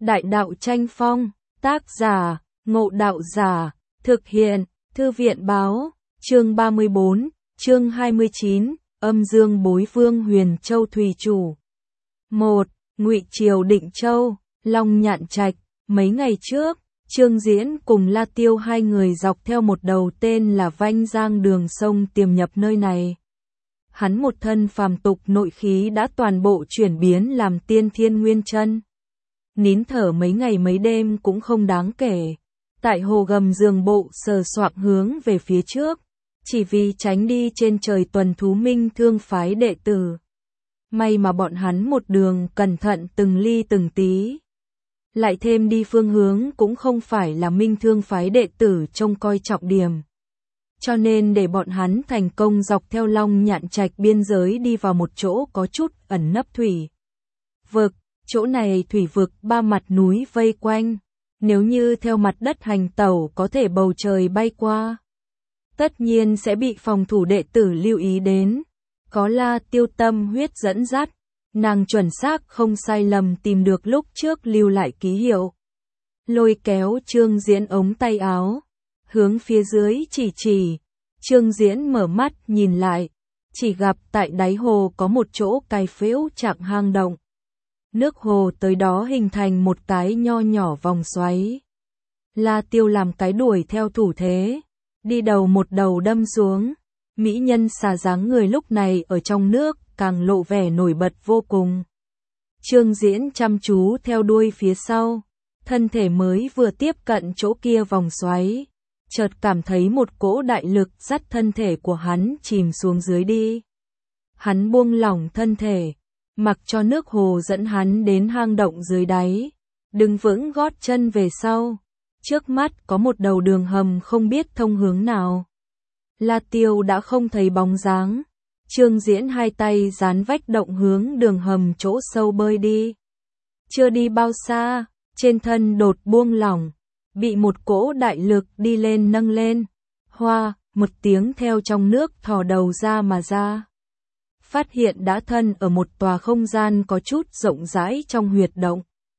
Đại đạo tranh phong, tác giả, Ngộ Đạo Giả, thực hiện, Thư viện báo, chương 34, chương 29, âm dương bối vương Huyền Châu Thủy Chủ. 1. Ngụy Triều Định Châu, Long Nhạn Trạch. Mấy ngày trước, Trương Diễn cùng La Tiêu hai người dọc theo một đầu tên là Vanh Giang đường sông tiềm nhập nơi này. Hắn một thân phàm tục nội khí đã toàn bộ chuyển biến làm tiên thiên nguyên chân. Nín thở mấy ngày mấy đêm cũng không đáng kể. Tại hồ gầm giường bộ sờ soạng hướng về phía trước, chỉ vì tránh đi trên trời tuần thú Minh Thương phái đệ tử. May mà bọn hắn một đường cẩn thận từng ly từng tí. Lại thêm đi phương hướng cũng không phải là Minh Thương phái đệ tử trông coi trọng điểm. Cho nên để bọn hắn thành công dọc theo Long Nhạn Trạch biên giới đi vào một chỗ có chút ẩn nấp thủy vực. Chỗ này thủy vực ba mặt núi vây quanh. Nếu như theo mặt đất hành tẩu có thể bầu trời bay qua, tất nhiên sẽ bị phòng thủ đệ tử lưu ý đến. Có La Tiêu tâm huyết dẫn dắt, nàng chuẩn xác không sai lầm tìm được lúc trước lưu lại ký hiệu. Lôi kéo Trương Diễn ống tay áo, hướng phía dưới chỉ. Trương Diễn mở mắt nhìn lại, chỉ gặp tại đáy hồ có một chỗ cài phễu trạng hang động. Nước hồ tới đó hình thành một cái nho nhỏ vòng xoáy. La Tiêu làm cái đuổi theo thủ thế, đi đầu một đầu đâm xuống. Mỹ nhân xà dáng người lúc này ở trong nước càng lộ vẻ nổi bật vô cùng. Trương Diễn chăm chú theo đuôi phía sau, thân thể mới vừa tiếp cận chỗ kia vòng xoáy, chợt cảm thấy một cỗ đại lực dắt thân thể của hắn chìm xuống dưới đi. Hắn buông lỏng thân thể, mặc cho nước hồ dẫn hắn đến hang động dưới đáy, đứng vững gót chân về sau. Trước mắt có một đầu đường hầm không biết thông hướng nào. La Tiêu đã không thấy bóng dáng. Trương Diễn hai tay dán vách động hướng đường hầm chỗ sâu bơi đi. Chưa đi bao xa, trên thân đột buông lỏng, bị một cỗ đại lực đi lên nâng lên. Hoa, một tiếng theo trong nước thò đầu ra mà ra. Phát hiện đã thân ở một tòa không gian có chút rộng rãi trong huyệt động.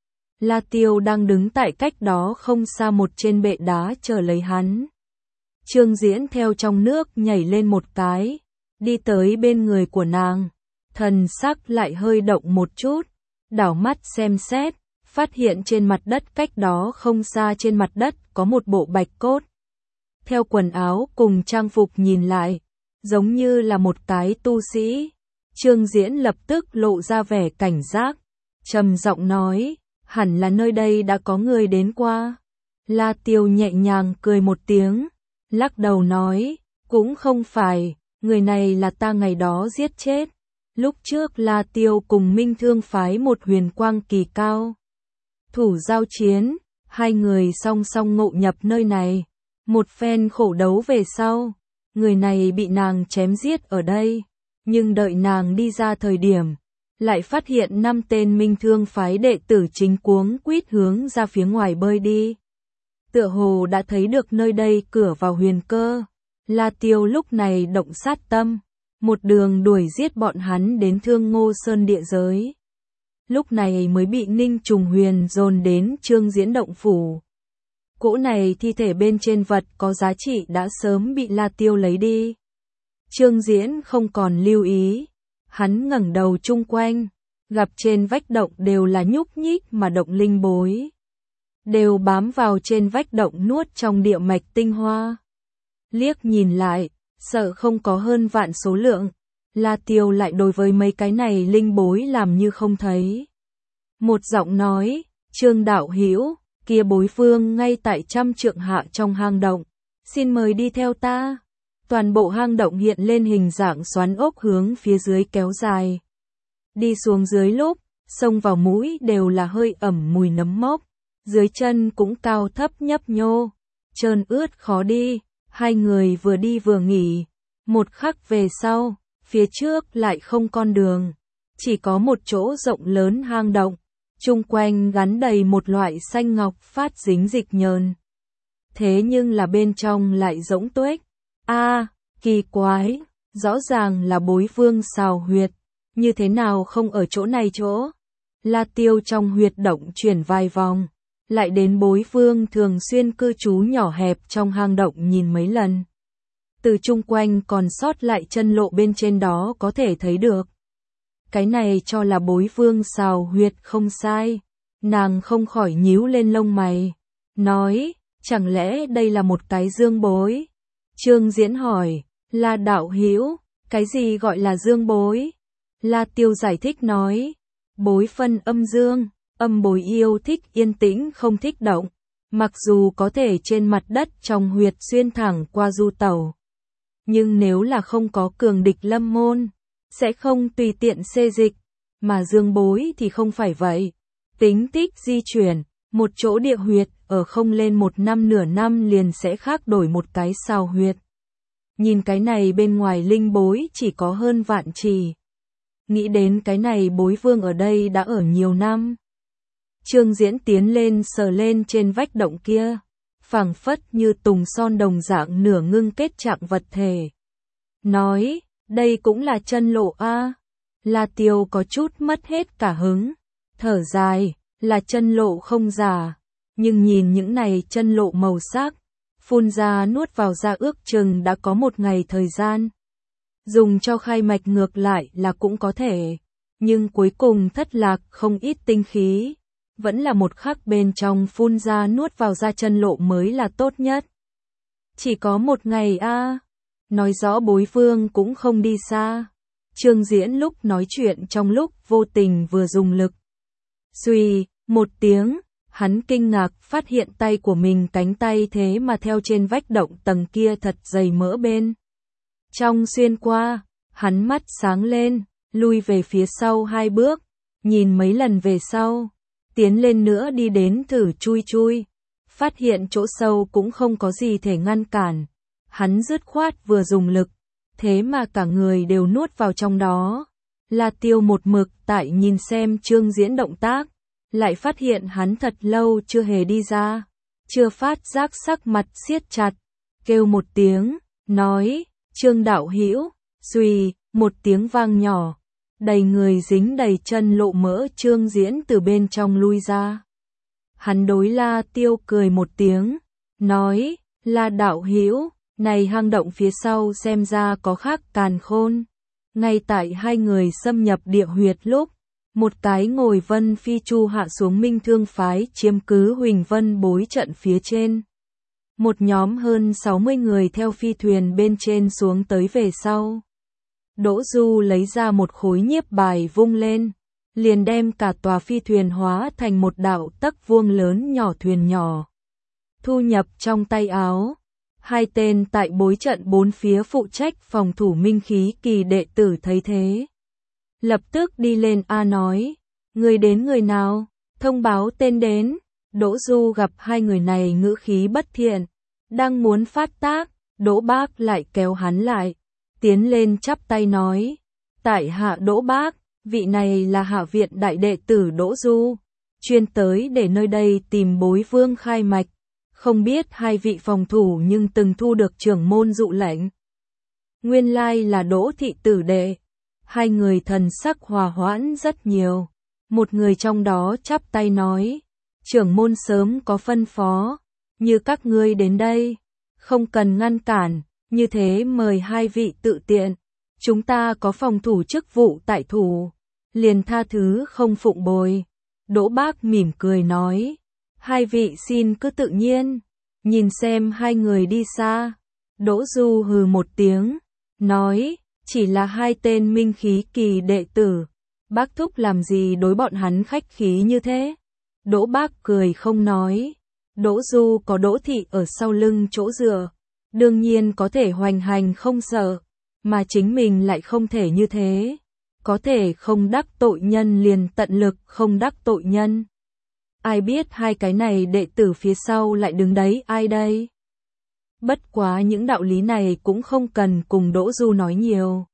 La Tiêu đang đứng tại cách đó không xa một trên bệ đá chờ lấy hắn. Trương Diễn theo trong nước nhảy lên một cái, đi tới bên người của nàng, thần sắc lại hơi động một chút, đảo mắt xem xét, phát hiện trên mặt đất cách đó không xa trên mặt đất có một bộ bạch cốt. Theo quần áo cùng trang phục nhìn lại, giống như là một cái tu sĩ. Trương Diễn lập tức lộ ra vẻ cảnh giác, trầm giọng nói, hẳn là nơi đây đã có người đến qua. La Tiêu nhẹ nhàng cười một tiếng, lắc đầu nói, cũng không phải, người này là ta ngày đó giết chết. Lúc trước La Tiêu cùng Minh Thương phái một huyền quang kỳ cao thủ giao chiến, hai người song song ngộ nhập nơi này. Một phen khổ đấu về sau, người này bị nàng chém giết ở đây. Nhưng đợi nàng đi ra thời điểm, lại phát hiện 5 tên Minh Thương phái đệ tử chính cuống quýt hướng ra phía ngoài bơi đi. Tựa hồ đã thấy được nơi đây cửa vào huyền cơ. La Tiêu lúc này động sát tâm, một đường đuổi giết bọn hắn đến Thương Ngô Sơn địa giới. Lúc này mới bị Ninh Trùng Huyền dồn đến Trương Diễn động phủ. Cỗ này thi thể bên trên vật có giá trị đã sớm bị La Tiêu lấy đi. Trương Diễn không còn lưu ý, hắn ngẩng đầu chung quanh, gặp trên vách động đều là nhúc nhích mà động linh bối. Đều bám vào trên vách động nuốt trong địa mạch tinh hoa. Liếc nhìn lại, sợ không có hơn vạn số lượng, La Tiêu lại đối với mấy cái này linh bối làm như không thấy. Một giọng nói, Trương đạo hữu, kia bối phương ngay tại 100 trượng hạ trong hang động, xin mời đi theo ta. Toàn bộ hang động hiện lên hình dạng xoắn ốc hướng phía dưới kéo dài. Đi xuống dưới lúc, xông vào mũi đều là hơi ẩm mùi nấm mốc, dưới chân cũng cao thấp nhấp nhô, trơn ướt khó đi. Hai người vừa đi vừa nghỉ, một khắc về sau, phía trước lại không con đường, chỉ có một chỗ rộng lớn hang động, chung quanh gắn đầy một loại xanh ngọc phát dính dịch nhờn. Thế nhưng là bên trong lại rỗng tuếch. Kỳ quái, rõ ràng là bối vương xào huyệt, như thế nào không ở chỗ này chỗ? La Tiêu trong huyệt động chuyển vài vòng, lại đến Bối Vương thường xuyên cư trú nhỏ hẹp trong hang động nhìn mấy lần. Từ chung quanh còn sót lại chân lộ bên trên đó có thể thấy được. Cái này cho là Bối Vương xào huyệt không sai. Nàng không khỏi nhíu lên lông mày, nói, chẳng lẽ đây là một cái dương bối? Trương Diễn hỏi, La đạo hữu, cái gì gọi là dương bối? La Tiêu giải thích nói, bối phân âm dương, âm bối yêu thích yên tĩnh không thích động, mặc dù có thể trên mặt đất trong huyệt xuyên thẳng qua du tẩu. Nhưng nếu là không có cường địch lâm môn, sẽ không tùy tiện xê dịch, mà dương bối thì không phải vậy. Tính tích di chuyển, một chỗ địa huyệt ở không lên một năm nửa năm liền sẽ khác đổi một cái sao huyệt. Nhìn cái này bên ngoài linh bối chỉ có hơn vạn trì. Nghĩ đến cái này Bối Vương ở đây đã ở nhiều năm. Trương Diễn tiến lên sờ lên trên vách động kia, phảng phất như tùng son đồng dạng nửa ngưng kết trạng vật thể. Nói, đây cũng là chân lộ a. La Tiêu có chút mất hết cả hứng, thở dài, là chân lộ không giả, nhưng nhìn những này chân lộ màu sắc, phun ra nuốt vào ra ước chừng đã có một ngày thời gian. Dùng cho khai mạch ngược lại là cũng có thể, nhưng cuối cùng thất lạc không ít tinh khí, vẫn là một khắc bên trong phun ra nuốt vào ra chân lộ mới là tốt nhất. Chỉ có một ngày a, nói rõ Bối Vương cũng không đi xa. Trương Diễn lúc nói chuyện trong lúc vô tình vừa dùng lực. Xuy, một tiếng, hắn kinh ngạc phát hiện tay của mình cánh tay thế mà theo trên vách động tầng kia thật dày mỡ bên. Trong xuyên qua, hắn mắt sáng lên, lui về phía sau 2 bước, nhìn mấy lần về sau, tiến lên nữa đi đến thử chui chui, phát hiện chỗ sâu cũng không có gì thể ngăn cản. Hắn dứt khoát vừa dùng lực, thế mà cả người đều nuốt vào trong đó. La Tiêu một mực tại nhìn xem Trương Diễn động tác, lại phát hiện hắn thật lâu chưa hề đi ra, chưa phát giác sắc mặt siết chặt, kêu một tiếng, nói, Trương đạo hữu, xuy, một tiếng vang nhỏ, đầy người dính đầy chân lộ mỡ Trương Diễn từ bên trong lui ra. Hắn đối La Tiêu cười một tiếng, nói, La đạo hữu, này hang động phía sau xem ra có khác càn khôn. Ngay tại hai người xâm nhập địa huyệt lúc, một cái ngồi vân phi chu hạ xuống Minh Thương phái chiếm cứ Huỳnh Vân bối trận phía trên. Một nhóm hơn 60 người theo phi thuyền bên trên xuống tới về sau. Đỗ Du lấy ra một khối nhiếp bài vung lên, liền đem cả tòa phi thuyền hóa thành một đạo tấc vuông lớn nhỏ thuyền nhỏ. Thu nhập trong tay áo. 2 tên tại bối trận 4 phía phụ trách phòng thủ minh khí kỳ đệ tử thấy thế. Lập tức đi lên nói, người đến người nào, thông báo tên đến. Đỗ Du gặp 2 người này ngữ khí bất thiện, đang muốn phát tác, Đỗ Bác lại kéo hắn lại, tiến lên chắp tay nói, tại hạ Đỗ Bác, vị này là hạ viện đại đệ tử Đỗ Du, chuyên tới để nơi đây tìm Bối Vương khai mạch. Không biết 2 vị phòng thủ nhưng từng thu được trưởng môn dụ lệnh. Nguyên lai là Đỗ thị tử đệ. 2 người thần sắc hòa hoãn rất nhiều. Một người trong đó chắp tay nói, trưởng môn sớm có phân phó, như các ngươi đến đây, không cần ngăn cản, như thế mời 2 vị tự tiện. Chúng ta có phòng thủ chức vụ tại thủ, liền tha thứ không phụng bồi. Đỗ Bác mỉm cười nói, 2 vị xin cứ tự nhiên, nhìn xem 2 người đi xa. Đỗ Du hừ một tiếng, nói, chỉ là 2 tên minh khí kỳ đệ tử, bác thúc làm gì đối bọn hắn khách khí như thế? Đỗ Bác cười không nói, Đỗ Du có Đỗ thị ở sau lưng chỗ dựa, đương nhiên có thể hoành hành không sợ, mà chính mình lại không thể như thế, có thể không đắc tội nhân liền tận lực không đắc tội nhân. Ai biết 2 cái này đệ tử phía sau lại đứng đấy ai đây? Bất quá những đạo lý này cũng không cần cùng Đỗ Du nói nhiều.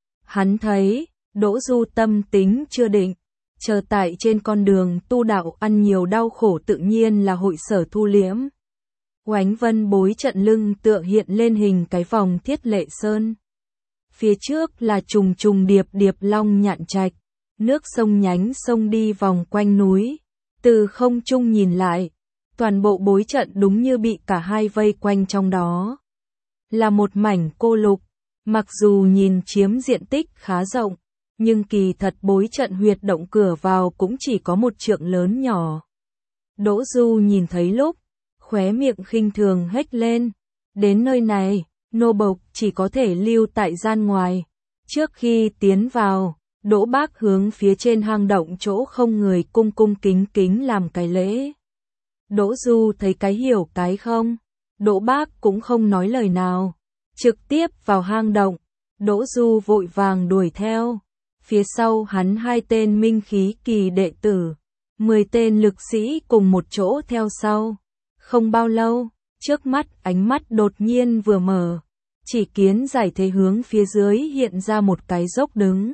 Hắn thấy, Đỗ Du tâm tính chưa định, chờ tại trên con đường tu đạo ăn nhiều đau khổ tự nhiên là hội sở thu liễm. Oánh Vân bối trận lưng tựa hiện lên hình cái vòng thiết lệ sơn. Phía trước là trùng trùng điệp điệp long nhạn trạch, nước sông nhánh sông đi vòng quanh núi. Từ không trung nhìn lại, toàn bộ bối trận đúng như bị cả hai vây quanh trong đó. Là một mảnh cô lục, mặc dù nhìn chiếm diện tích khá rộng, nhưng kỳ thật bối trận huyệt động cửa vào cũng chỉ có một trượng lớn nhỏ. Đỗ Du nhìn thấy lúc, khóe miệng khinh thường hét lên. Đến nơi này, nô bộc chỉ có thể lưu tại gian ngoài. Trước khi tiến vào, Đỗ Bác hướng phía trên hang động chỗ không người cung cung kính kính làm cái lễ. Đỗ Du thấy cái hiểu cái không. Đỗ Bác cũng không nói lời nào. Trực tiếp vào hang động. Đỗ Du vội vàng đuổi theo. Phía sau hắn 2 tên minh khí kỳ đệ tử, 10 tên lực sĩ cùng một chỗ theo sau. Không bao lâu, trước mắt ánh mắt đột nhiên vừa mở, chỉ kiến giải thấy hướng phía dưới hiện ra một cái dốc đứng.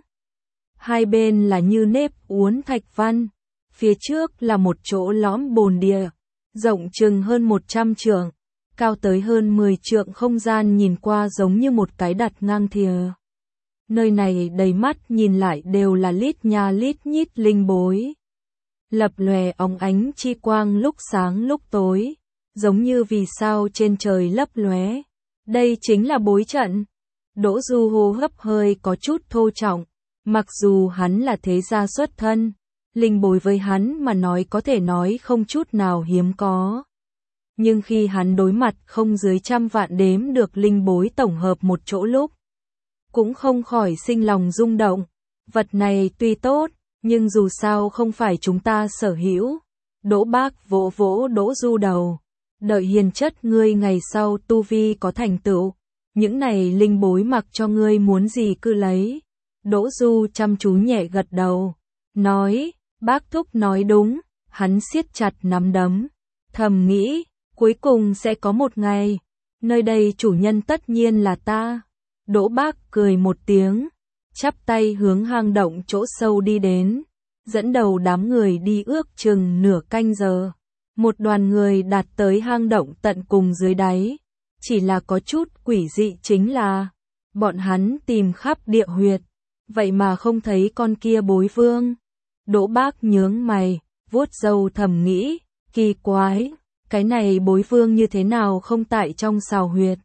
Hai bên là như nếp uốn thạch văn, phía trước là một chỗ lõm bồn địa, rộng chừng hơn 100 trượng, cao tới hơn 10 trượng, không gian nhìn qua giống như một cái đặt ngang thìa. Nơi này đầy mắt nhìn lại đều là lít nha lít nhít linh bối. Lập lòe óng ánh chi quang lúc sáng lúc tối, giống như vì sao trên trời lấp lóe. Đây chính là bối trận. Đỗ Du hô hấp hơi có chút thô trọng, mặc dù hắn là thế gia xuất thân, linh bối với hắn mà nói có thể nói không chút nào hiếm có. Nhưng khi hắn đối mặt không dưới 100 vạn đếm được linh bối tổng hợp một chỗ lúc, cũng không khỏi sinh lòng rung động. Vật này tuy tốt, nhưng dù sao không phải chúng ta sở hữu. Đỗ Bác vỗ vỗ Đỗ Du đầu. Đợi hiền chất ngươi ngày sau tu vi có thành tựu, những này linh bối mặc cho ngươi muốn gì cứ lấy. Đỗ Du chăm chú nhẹ gật đầu, nói, bác thúc nói đúng. Hắn siết chặt nắm đấm, thầm nghĩ, cuối cùng sẽ có một ngày, nơi đây chủ nhân tất nhiên là ta. Đỗ Bác cười một tiếng, chắp tay hướng hang động chỗ sâu đi đến, dẫn đầu đám người đi ước chừng nửa canh giờ. Một đoàn người đạt tới hang động tận cùng dưới đáy, chỉ là có chút quỷ dị chính là, bọn hắn tìm khắp địa huyệt, vậy mà không thấy con kia bối vương. Đỗ Bác nhướng mày, vuốt râu thầm nghĩ, kỳ quái, cái này bối vương như thế nào không tại trong sào huyệt?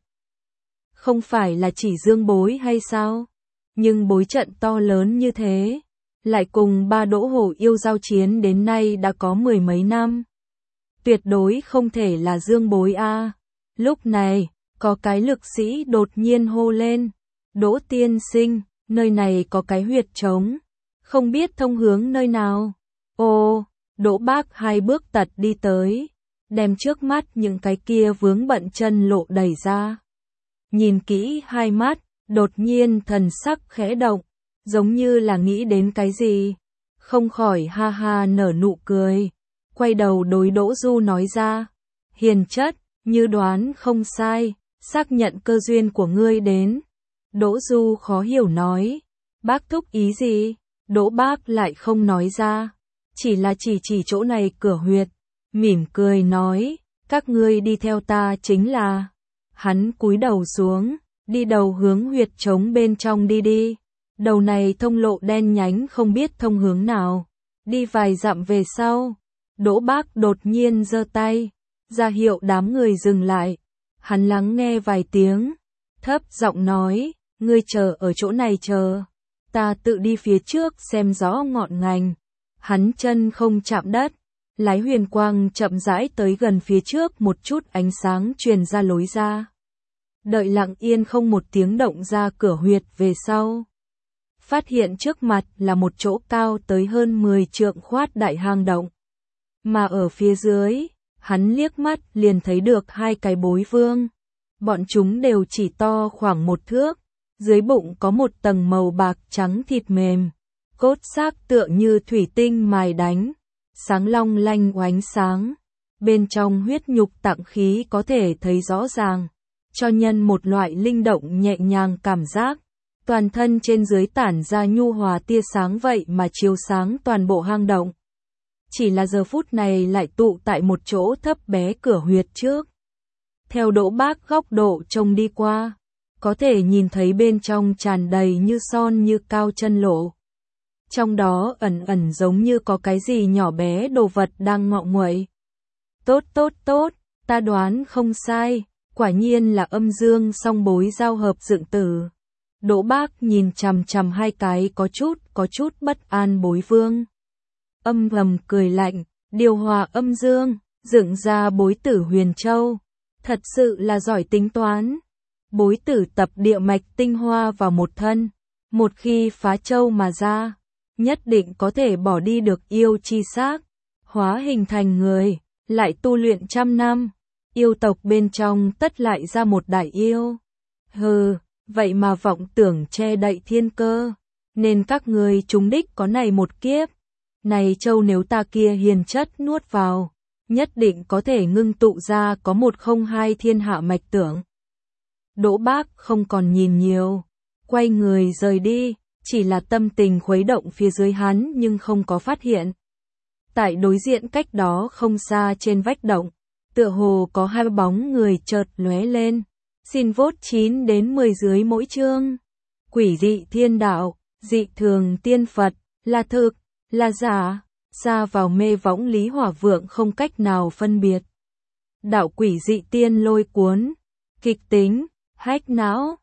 Không phải là chỉ dương bối hay sao? Nhưng bối trận to lớn như thế, lại cùng 3 Đỗ Hổ yêu giao chiến đến nay đã có 10 mấy năm. Tuyệt đối không thể là dương bối a. Lúc này, có cái lực sĩ đột nhiên hô lên, Đỗ tiên sinh, nơi này có cái huyệt trống, không biết thông hướng nơi nào. Ồ, Đỗ Bác 2 bước tật đi tới, đem trước mắt những cái kia vướng bận chân lộ đẩy ra. Nhìn kỹ 2 mắt, đột nhiên thần sắc khẽ động, giống như là nghĩ đến cái gì, không khỏi ha ha nở nụ cười, quay đầu đối Đỗ Du nói ra, hiền chất, như đoán không sai, xác nhận cơ duyên của ngươi đến. Đỗ Du khó hiểu nói, bác thúc ý gì? Đỗ Bác lại không nói ra, chỉ là chỉ chỗ này cửa huyệt, mỉm cười nói, các ngươi đi theo ta chính là. Hắn cúi đầu xuống, đi đầu hướng huyệt trống bên trong đi đi. Đầu này thông lộ đen nhánh không biết thông hướng nào. Đi vài dặm về sau, Đỗ Bác đột nhiên giơ tay, ra hiệu đám người dừng lại. Hắn lắng nghe vài tiếng, thấp giọng nói, ngươi chờ ở chỗ này chờ, ta tự đi phía trước xem rõ ngọn ngành. Hắn chân không chạm đất, lái huyền quang chậm rãi tới gần phía trước, một chút ánh sáng truyền ra lối ra. Đợi lặng yên không một tiếng động ra cửa huyệt về sau, phát hiện trước mặt là một chỗ cao tới hơn 10 trượng khoát đại hang động. Mà ở phía dưới, hắn liếc mắt liền thấy được 2 cái bối vương. Bọn chúng đều chỉ to khoảng 1 thước, dưới bụng có một tầng màu bạc trắng thịt mềm, cốt xác tựa như thủy tinh mài đánh, sáng long lanh oánh sáng. Bên trong huyết nhục tạng khí có thể thấy rõ ràng, cho nhân một loại linh động nhẹ nhàng cảm giác. Toàn thân trên dưới tản ra nhu hòa tia sáng vậy mà chiếu sáng toàn bộ hang động. Chỉ là giờ phút này lại tụ tại một chỗ thấp bé cửa huyệt trước. Theo Đỗ Bác góc độ trông đi qua, có thể nhìn thấy bên trong tràn đầy như son như cao chân lộ. trong đó ẩn ẩn giống như có cái gì nhỏ bé đồ vật đang ngọ nguậy. Tốt tốt tốt, ta đoán không sai, quả nhiên là âm dương song bối giao hợp dựng tử. Đỗ Bác nhìn chằm chằm hai cái có chút bất an bối vương. Âm thầm cười lạnh, điều hòa âm dương, dựng ra bối tử Huyền Châu. Thật sự là giỏi tính toán. Bối tử tập địa mạch tinh hoa vào một thân. Một khi phá châu mà ra, nhất định có thể bỏ đi được yêu chi xác. Hóa hình thành người, lại tu luyện 100 năm. Yêu tộc bên trong tất lại ra một đại yêu. Hừ, vậy mà vọng tưởng che đậy thiên cơ. Nên các người trúng đích có này một kiếp. Này châu nếu ta kia hiền chất nuốt vào, nhất định có thể ngưng tụ ra có 102 thiên hạ mạch tưởng. Đỗ Bác không còn nhìn nhiều, quay người rời đi, chỉ là tâm tình khuấy động phía dưới hắn nhưng không có phát hiện. Tại đối diện cách đó không xa trên vách động, tựa hồ có hai bóng người chợt lóe lên. Xin vote 9 đến 10 dưới mỗi chương. Quỷ dị thiên đạo, dị thường tiên Phật, là thực, là giả, xa vào mê võng Lý Hỏa Vượng không cách nào phân biệt. Đạo quỷ dị tiên lôi cuốn, kịch tính, hách não,